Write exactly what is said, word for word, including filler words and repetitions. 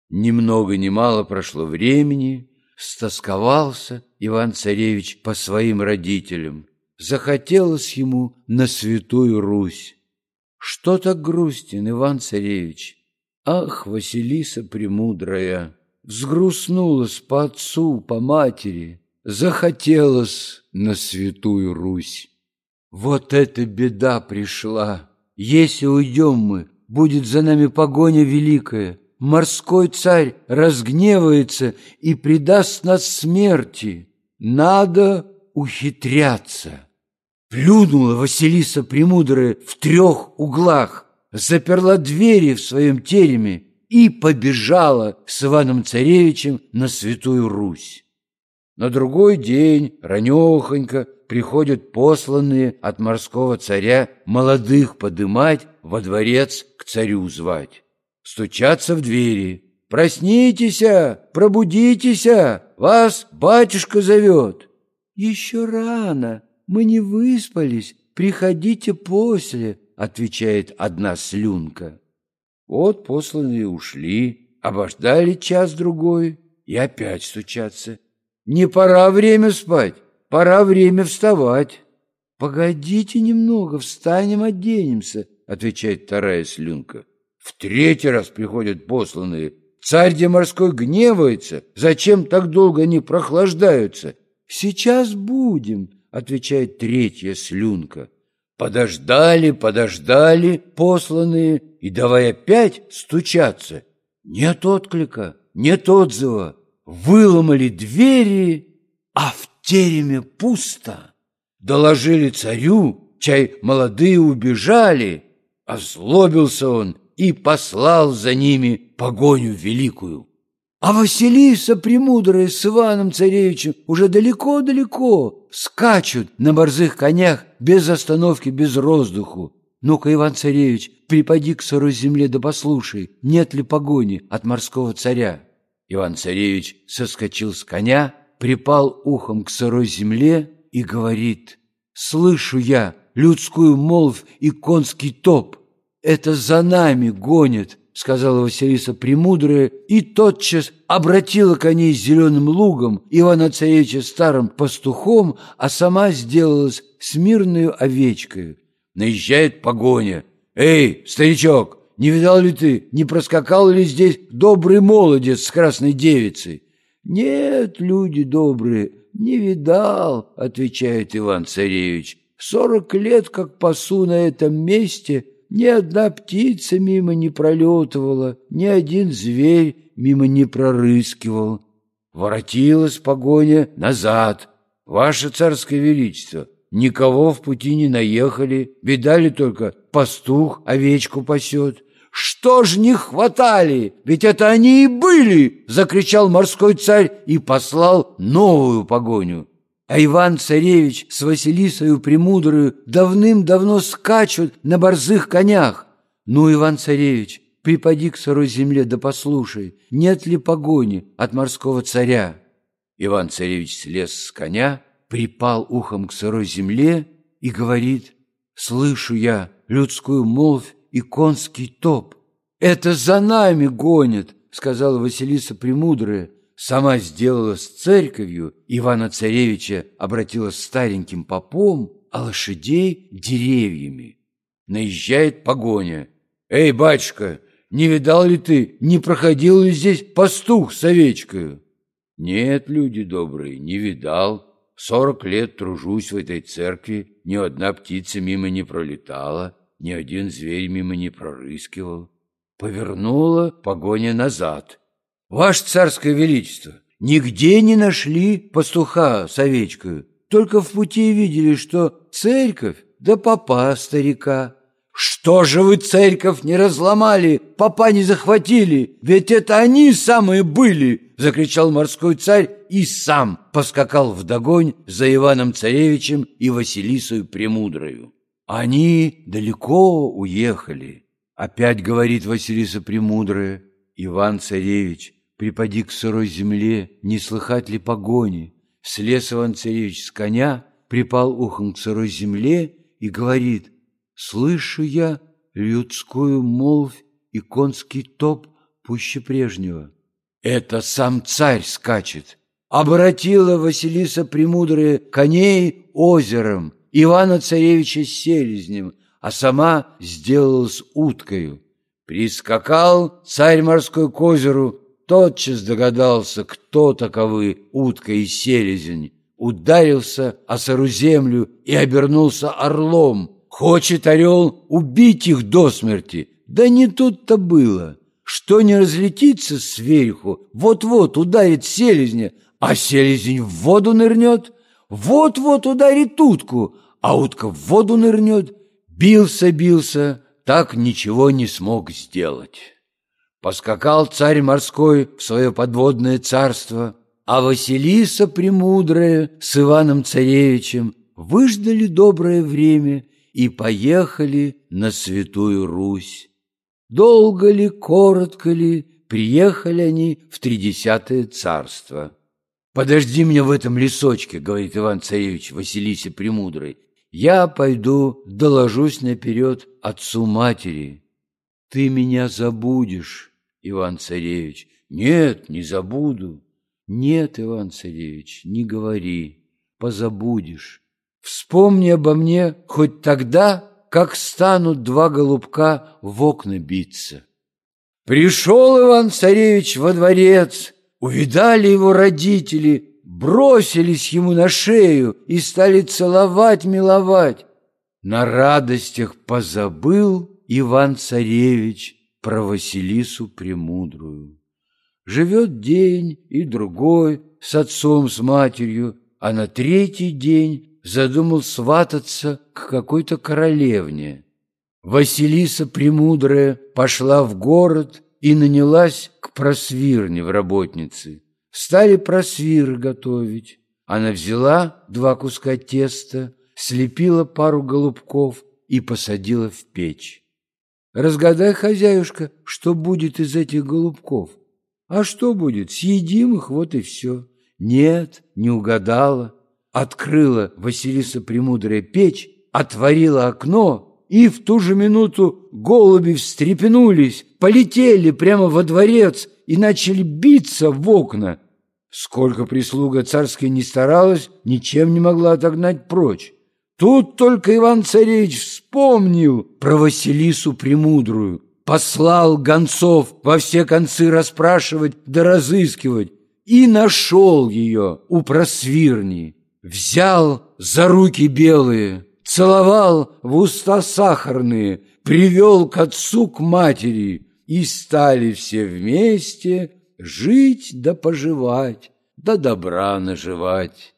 Ни много ни мало прошло времени, стосковался Иван-царевич по своим родителям. Захотелось ему на Святую Русь. Что так грустен, Иван-царевич? Ах, Василиса Премудрая! Взгрустнулась по отцу, по матери, захотелось на Святую Русь. Вот эта беда пришла! Если уйдем мы, будет за нами погоня великая. Морской царь разгневается и предаст нас смерти. Надо ухитряться. Плюнула Василиса Премудрая в трех углах, заперла двери в своем тереме и побежала с Иваном-царевичем на Святую Русь. На другой день ранехонько приходят посланные от морского царя молодых подымать во дворец к царю звать. Стучатся в двери. «Проснитесь, пробудитесь, вас батюшка зовет». «Еще рано, мы не выспались, приходите после», — отвечает одна слюнка. Вот посланные ушли, обождали час-другой и опять стучатся. «Не пора время спать, пора время вставать». «Погодите немного, встанем, оденемся», — отвечает вторая слюнка. В третий раз приходят посланные. Царь-де морской гневается. Зачем так долго они прохлаждаются? «Сейчас будем», — отвечает третья слюнка. Подождали, подождали посланные, и давай опять стучаться. Нет отклика, нет отзыва. Выломали двери, а в тереме пусто. Доложили царю, чай молодые убежали. Озлобился он и послал за ними погоню великую. А Василиса Премудрая с Иваном-царевичем уже далеко-далеко скачут на борзых конях без остановки, без роздуху. Ну-ка, Иван-царевич, припади к сырой земле да послушай, нет ли погони от морского царя. Иван-царевич соскочил с коня, припал ухом к сырой земле и говорит: «Слышу я людскую молвь и конский топ. Это за нами гонят», — сказала Василиса Премудрая, и тотчас обратила коней зеленым лугом, Ивана-царевича старым пастухом, а сама сделалась смирною овечкой. Наезжает погоня. «Эй, старичок, не видал ли ты, не проскакал ли здесь добрый молодец с красной девицей?» «Нет, люди добрые, не видал», — отвечает Иван-царевич. «Сорок лет как пасу на этом месте, ни одна птица мимо не пролетывала, ни один зверь мимо не прорыскивал». Воротилась погоня назад. «Ваше царское величество, никого в пути не наехали, видали только пастух овечку пасет». «Что ж не хватали? Ведь это они и были!» — закричал морской царь и послал новую погоню. А Иван-царевич с Василисою Премудрою давным-давно скачут на борзых конях. «Ну, Иван-царевич, припади к сырой земле да послушай, нет ли погони от морского царя». Иван-царевич слез с коня, припал ухом к сырой земле и говорит: «Слышу я людскую молвь и конский топ». «Это за нами гонят», — сказала Василиса Премудрая. Сама сделалась церковью, Ивана-царевича обратила стареньким попом, а лошадей — деревьями. Наезжает погоня. «Эй, батюшка, не видал ли ты, не проходил ли здесь пастух с овечкою?» «Нет, люди добрые, не видал. Сорок лет тружусь в этой церкви, ни одна птица мимо не пролетала, ни один зверь мимо не прорыскивал». Повернула погоня назад. «Ваше царское величество, нигде не нашли пастуха с овечкою, только в пути видели, что церковь да попа старика». «Что же вы церковь не разломали, попа не захватили? Ведь это они самые были!» — закричал морской царь и сам поскакал вдогонь за Иваном-царевичем и Василисою Премудрою. Они далеко уехали. Опять говорит Василиса Премудрая: «Иван-царевич, припади к сырой земле, не слыхать ли погони?» Слез Иван-царевич с коня, припал ухом к сырой земле и говорит: «Слышу я людскую молвь и конский топ пуще прежнего». Это сам царь скачет. Обратила Василиса Премудрая коней озером, Ивана-царевича селезнем, а сама сделалась уткою. Прискакал царь морской к озеру, тотчас догадался, кто таковы утка и селезень, ударился о сыру землю и обернулся орлом. Хочет орел убить их до смерти. Да не тут-то было. Что не разлетится сверху, вот-вот ударит селезня, а селезень в воду нырнет, вот-вот ударит утку, а утка в воду нырнет. Бился-бился, так ничего не смог сделать. Поскакал царь морской в свое подводное царство, а Василиса Премудрая с Иваном-царевичем выждали доброе время и поехали на Святую Русь. Долго ли, коротко ли, приехали они в тридесятое царство. «Подожди меня в этом лесочке, — говорит Иван-царевич Василисе Премудрой, — я пойду доложусь наперед отцу-матери». «Ты меня забудешь, Иван-царевич». «Нет, не забуду». «Нет, Иван-царевич, не говори, позабудешь. Вспомни обо мне хоть тогда, как станут два голубка в окна биться». Пришел Иван-царевич во дворец, увидали его родители, бросились ему на шею и стали целовать, миловать. На радостях позабыл Иван-царевич про Василису Премудрую. Живет день и другой с отцом, с матерью, а на третий день задумал свататься к какой-то королевне. Василиса Премудрая пошла в город и нанялась к просвирне в работницы. Стали просвиры готовить. Она взяла два куска теста, слепила пару голубков и посадила в печь. «Разгадай, хозяюшка, что будет из этих голубков». «А что будет? Съедим их, вот и все». «Нет, не угадала». Открыла Василиса Премудрая печь, отворила окно, и в ту же минуту голуби встрепенулись, полетели прямо во дворец и начали биться в окна. Сколько прислуга царская не старалась, ничем не могла отогнать прочь. Тут только Иван-царевич вспомнил про Василису Премудрую, послал гонцов во все концы расспрашивать да разыскивать и нашел ее у просвирни. Взял за руки белые, целовал в уста сахарные, привел к отцу, к матери, и стали все вместе жить да поживать, да добра наживать.